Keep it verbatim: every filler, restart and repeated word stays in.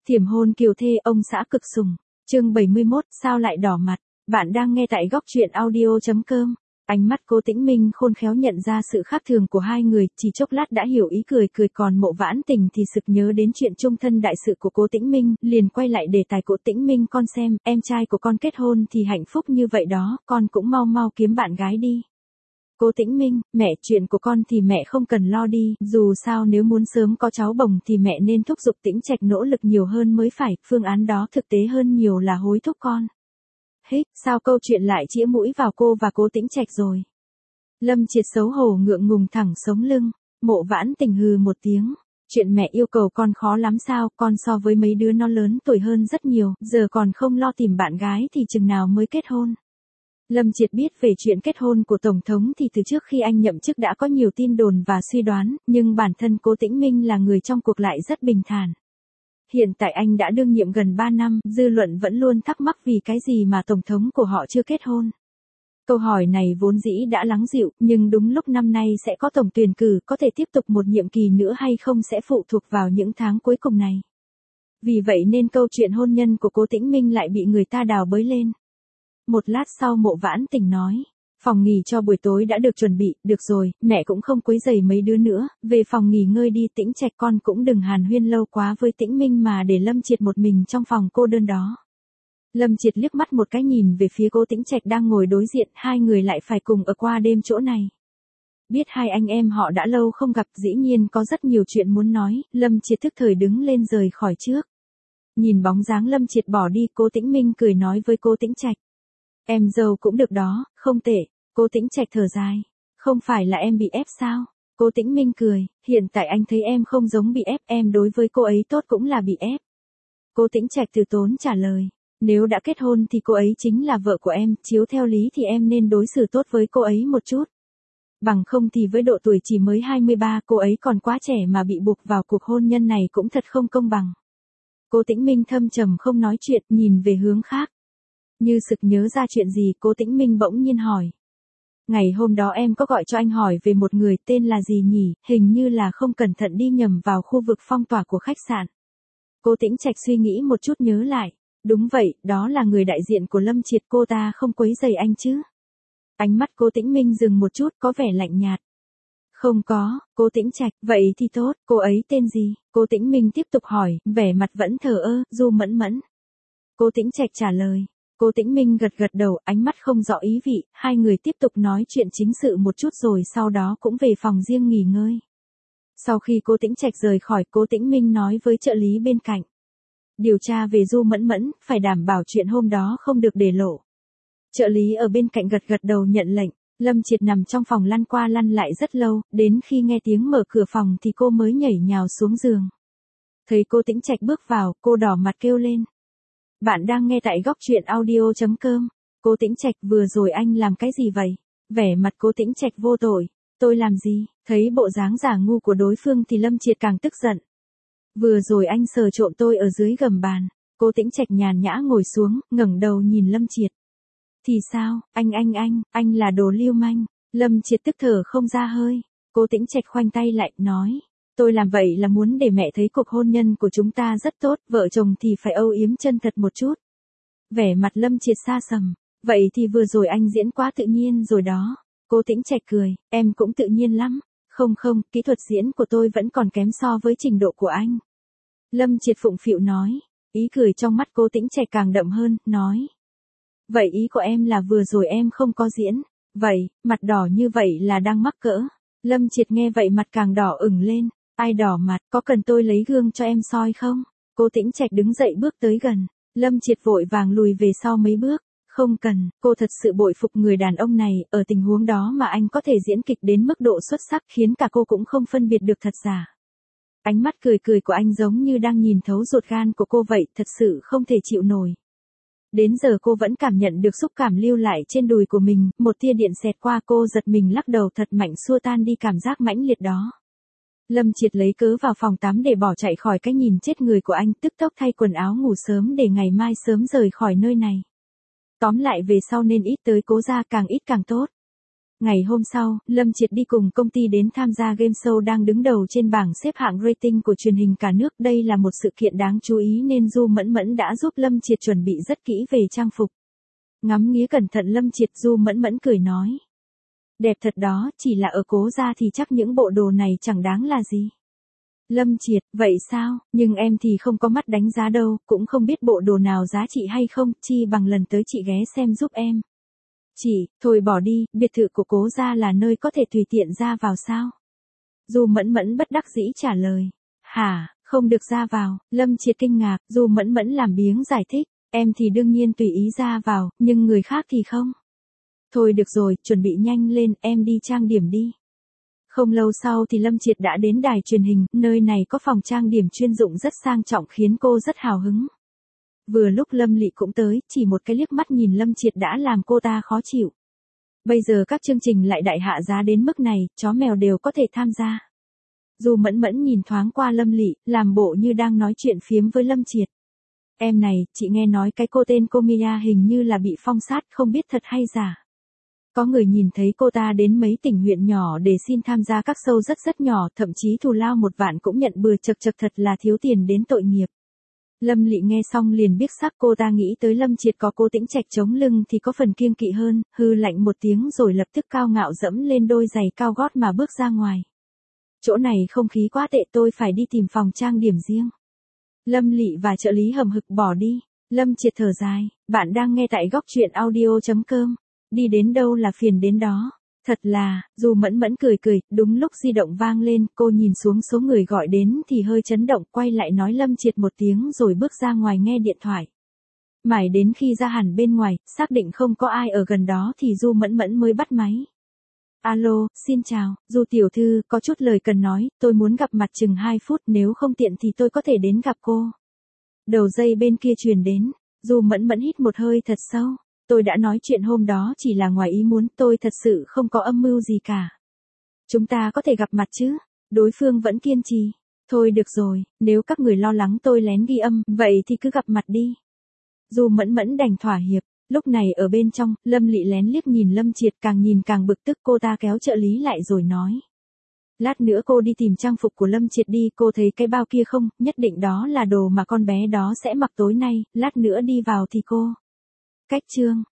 Thiểm hôn kiều thê ông xã cực sủng. Chương bảy mươi mốt, sao lại đỏ mặt? Bạn đang nghe tại góc truyện audio chấm com. Ánh mắt Cố Tĩnh Minh khôn khéo nhận ra sự khác thường của hai người, chỉ chốc lát đã hiểu ý cười cười còn Mộ Vãn Tình thì sực nhớ đến chuyện chung thân đại sự của Cố Tĩnh Minh, liền quay lại đề tài Cố Tĩnh Minh con xem, em trai của con kết hôn thì hạnh phúc như vậy đó, con cũng mau mau kiếm bạn gái đi. Cố Tĩnh Minh, mẹ, chuyện của con thì mẹ không cần lo đi, dù sao nếu muốn sớm có cháu bồng thì mẹ nên thúc giục Tĩnh Trạch nỗ lực nhiều hơn mới phải, phương án đó thực tế hơn nhiều là hối thúc con. Hích, sao câu chuyện lại chĩa mũi vào cô và Cố Tĩnh Trạch rồi? Lâm Triệt xấu hổ ngượng ngùng thẳng sống lưng, Mộ Vãn Tình hừ một tiếng. Chuyện mẹ yêu cầu con khó lắm sao, con so với mấy đứa nó lớn tuổi hơn rất nhiều, giờ còn không lo tìm bạn gái thì chừng nào mới kết hôn. Lâm Triệt biết về chuyện kết hôn của Tổng thống thì từ trước khi anh nhậm chức đã có nhiều tin đồn và suy đoán, nhưng bản thân Cố Tĩnh Minh là người trong cuộc lại rất bình thản. Hiện tại anh đã đương nhiệm gần ba năm, dư luận vẫn luôn thắc mắc vì cái gì mà Tổng thống của họ chưa kết hôn. Câu hỏi này vốn dĩ đã lắng dịu, nhưng đúng lúc năm nay sẽ có tổng tuyển cử, có thể tiếp tục một nhiệm kỳ nữa hay không sẽ phụ thuộc vào những tháng cuối cùng này. Vì vậy nên câu chuyện hôn nhân của Cố Tĩnh Minh lại bị người ta đào bới lên. Một lát sau Mộ Vãn Tình nói, phòng nghỉ cho buổi tối đã được chuẩn bị, được rồi, mẹ cũng không quấy rầy mấy đứa nữa, về phòng nghỉ ngơi đi. Tĩnh Trạch con cũng đừng hàn huyên lâu quá với Tĩnh Minh mà để Lâm Triệt một mình trong phòng cô đơn đó. Lâm Triệt liếc mắt một cái nhìn về phía Cố Tĩnh Trạch đang ngồi đối diện, hai người lại phải cùng ở qua đêm chỗ này. Biết hai anh em họ đã lâu không gặp, dĩ nhiên có rất nhiều chuyện muốn nói, Lâm Triệt thức thời đứng lên rời khỏi trước. Nhìn bóng dáng Lâm Triệt bỏ đi, Cố Tĩnh Minh cười nói với Cố Tĩnh Trạch. Em dâu cũng được đó, không tệ. Cố Tĩnh Trạch thở dài. Không phải là em bị ép sao? Cố Tĩnh Minh cười, hiện tại anh thấy em không giống bị ép, em đối với cô ấy tốt cũng là bị ép. Cố Tĩnh Trạch từ tốn trả lời. Nếu đã kết hôn thì cô ấy chính là vợ của em, chiếu theo lý thì em nên đối xử tốt với cô ấy một chút. Bằng không thì với độ tuổi chỉ mới hai mươi ba, cô ấy còn quá trẻ mà bị buộc vào cuộc hôn nhân này cũng thật không công bằng. Cố Tĩnh Minh thâm trầm không nói chuyện, nhìn về hướng khác. Như sực nhớ ra chuyện gì, Cố Tĩnh Minh bỗng nhiên hỏi. Ngày hôm đó em có gọi cho anh hỏi về một người tên là gì nhỉ, hình như là không cẩn thận đi nhầm vào khu vực phong tỏa của khách sạn. Cố Tĩnh Trạch suy nghĩ một chút nhớ lại. Đúng vậy, đó là người đại diện của Lâm Triệt, cô ta không quấy rầy anh chứ? Ánh mắt Cố Tĩnh Minh dừng một chút, có vẻ lạnh nhạt. Không có. Cố Tĩnh Trạch, vậy thì tốt, cô ấy tên gì? Cố Tĩnh Minh tiếp tục hỏi, vẻ mặt vẫn thờ ơ, Du Mẫn Mẫn. Cố Tĩnh Trạch trả lời. Cố Tĩnh Minh gật gật đầu, ánh mắt không rõ ý vị, hai người tiếp tục nói chuyện chính sự một chút rồi sau đó cũng về phòng riêng nghỉ ngơi. Sau khi Cố Tĩnh Trạch rời khỏi, Cố Tĩnh Minh nói với trợ lý bên cạnh. Điều tra về Du Mẫn Mẫn, phải đảm bảo chuyện hôm đó không được để lộ. Trợ lý ở bên cạnh gật gật đầu nhận lệnh. Lâm Triệt nằm trong phòng lăn qua lăn lại rất lâu, đến khi nghe tiếng mở cửa phòng thì cô mới nhảy nhào xuống giường. Thấy Cố Tĩnh Trạch bước vào, cô đỏ mặt kêu lên. Bạn đang nghe tại góc truyện audio chấm com. Cố Tĩnh Trạch, vừa rồi anh làm cái gì vậy? Vẻ mặt Cố Tĩnh Trạch vô tội. Tôi làm gì? Thấy bộ dáng giả ngu của đối phương thì Lâm Triệt càng tức giận. Vừa rồi anh sờ trộm tôi ở dưới gầm bàn. Cố Tĩnh Trạch nhàn nhã ngồi xuống, ngẩng đầu nhìn Lâm Triệt. Thì sao, anh anh anh, anh là đồ lưu manh. Lâm Triệt tức thở không ra hơi. Cố Tĩnh Trạch khoanh tay lại, nói. Tôi làm vậy là muốn để mẹ thấy cuộc hôn nhân của chúng ta rất tốt, vợ chồng thì phải âu yếm chân thật một chút. Vẻ mặt Lâm Triệt xa sầm. Vậy thì vừa rồi anh diễn quá tự nhiên rồi đó. Cố Tĩnh Trạch cười, em cũng tự nhiên lắm. Không không, kỹ thuật diễn của tôi vẫn còn kém so với trình độ của anh. Lâm Triệt phụng phịu nói. Ý cười trong mắt Cố Tĩnh Trạch càng đậm hơn, nói. Vậy ý của em là vừa rồi em không có diễn. Vậy, mặt đỏ như vậy là đang mắc cỡ. Lâm Triệt nghe vậy mặt càng đỏ ửng lên. Ai đỏ mặt, có cần tôi lấy gương cho em soi không? Cố Tĩnh Trạch đứng dậy bước tới gần. Lâm Triệt vội vàng lùi về sau mấy bước. Không cần, cô thật sự bội phục người đàn ông này, ở tình huống đó mà anh có thể diễn kịch đến mức độ xuất sắc khiến cả cô cũng không phân biệt được thật giả. Ánh mắt cười cười của anh giống như đang nhìn thấu ruột gan của cô vậy, thật sự không thể chịu nổi. Đến giờ cô vẫn cảm nhận được xúc cảm lưu lại trên đùi của mình, một tia điện xẹt qua cô giật mình lắc đầu thật mạnh xua tan đi cảm giác mãnh liệt đó. Lâm Triệt lấy cớ vào phòng tắm để bỏ chạy khỏi cái nhìn chết người của anh, tức tốc thay quần áo ngủ sớm để ngày mai sớm rời khỏi nơi này. Tóm lại về sau nên ít tới Cố gia, càng ít càng tốt. Ngày hôm sau, Lâm Triệt đi cùng công ty đến tham gia game show đang đứng đầu trên bảng xếp hạng rating của truyền hình cả nước. Đây là một sự kiện đáng chú ý nên Du Mẫn Mẫn đã giúp Lâm Triệt chuẩn bị rất kỹ về trang phục. Ngắm nghía cẩn thận Lâm Triệt, Du Mẫn Mẫn cười nói. Đẹp thật đó, chỉ là ở Cố gia thì chắc những bộ đồ này chẳng đáng là gì. Lâm Triệt, vậy sao, nhưng em thì không có mắt đánh giá đâu, cũng không biết bộ đồ nào giá trị hay không, chi bằng lần tới chị ghé xem giúp em. Chị, thôi bỏ đi, biệt thự của Cố gia là nơi có thể tùy tiện ra vào sao? Du Mẫn Mẫn bất đắc dĩ trả lời. Hả, không được ra vào, Lâm Triệt kinh ngạc, Du Mẫn Mẫn làm biếng giải thích, em thì đương nhiên tùy ý ra vào, nhưng người khác thì không. Thôi được rồi, chuẩn bị nhanh lên, em đi trang điểm đi. Không lâu sau thì Lâm Triệt đã đến đài truyền hình, nơi này có phòng trang điểm chuyên dụng rất sang trọng khiến cô rất hào hứng. Vừa lúc Lâm Lị cũng tới, chỉ một cái liếc mắt nhìn Lâm Triệt đã làm cô ta khó chịu. Bây giờ các chương trình lại đại hạ giá đến mức này, chó mèo đều có thể tham gia. Du Mẫn Mẫn nhìn thoáng qua Lâm Lị, làm bộ như đang nói chuyện phiếm với Lâm Triệt. Em này, chị nghe nói cái cô tên cô Mia hình như là bị phong sát, không biết thật hay giả. Có người nhìn thấy cô ta đến mấy tỉnh huyện nhỏ để xin tham gia các show rất rất nhỏ, thậm chí thù lao một vạn cũng nhận bừa, chật chật thật là thiếu tiền đến tội nghiệp. Lâm Lị nghe xong liền biếc sắc, cô ta nghĩ tới Lâm Triệt có Cố Tĩnh Trạch chống lưng thì có phần kiêng kỵ hơn, hư lạnh một tiếng rồi lập tức cao ngạo dẫm lên đôi giày cao gót mà bước ra ngoài. Chỗ này không khí quá tệ, tôi phải đi tìm phòng trang điểm riêng. Lâm Lị và trợ lý hầm hực bỏ đi. Lâm Triệt thở dài, bạn đang nghe tại góc truyện audio chấm com. Đi đến đâu là phiền đến đó. Thật là, Du Mẫn Mẫn cười cười, đúng lúc di động vang lên, cô nhìn xuống số người gọi đến thì hơi chấn động, quay lại nói Lâm Triệt một tiếng rồi bước ra ngoài nghe điện thoại. Mãi đến khi ra hẳn bên ngoài, xác định không có ai ở gần đó thì Du Mẫn Mẫn mới bắt máy. Alo, xin chào, Du tiểu thư, có chút lời cần nói, tôi muốn gặp mặt chừng hai phút, nếu không tiện thì tôi có thể đến gặp cô. Đầu dây bên kia truyền đến, Du Mẫn Mẫn hít một hơi thật sâu. Tôi đã nói chuyện hôm đó chỉ là ngoài ý muốn, tôi thật sự không có âm mưu gì cả. Chúng ta có thể gặp mặt chứ? Đối phương vẫn kiên trì. Thôi được rồi, nếu các người lo lắng tôi lén ghi âm, vậy thì cứ gặp mặt đi. Du Mẫn Mẫn đành thỏa hiệp. Lúc này ở bên trong, Lâm Lị lén liếc nhìn Lâm Triệt, càng nhìn càng bực tức, cô ta kéo trợ lý lại rồi nói. Lát nữa cô đi tìm trang phục của Lâm Triệt đi, cô thấy cái bao kia không, nhất định đó là đồ mà con bé đó sẽ mặc tối nay, lát nữa đi vào thì cô. Cách chương.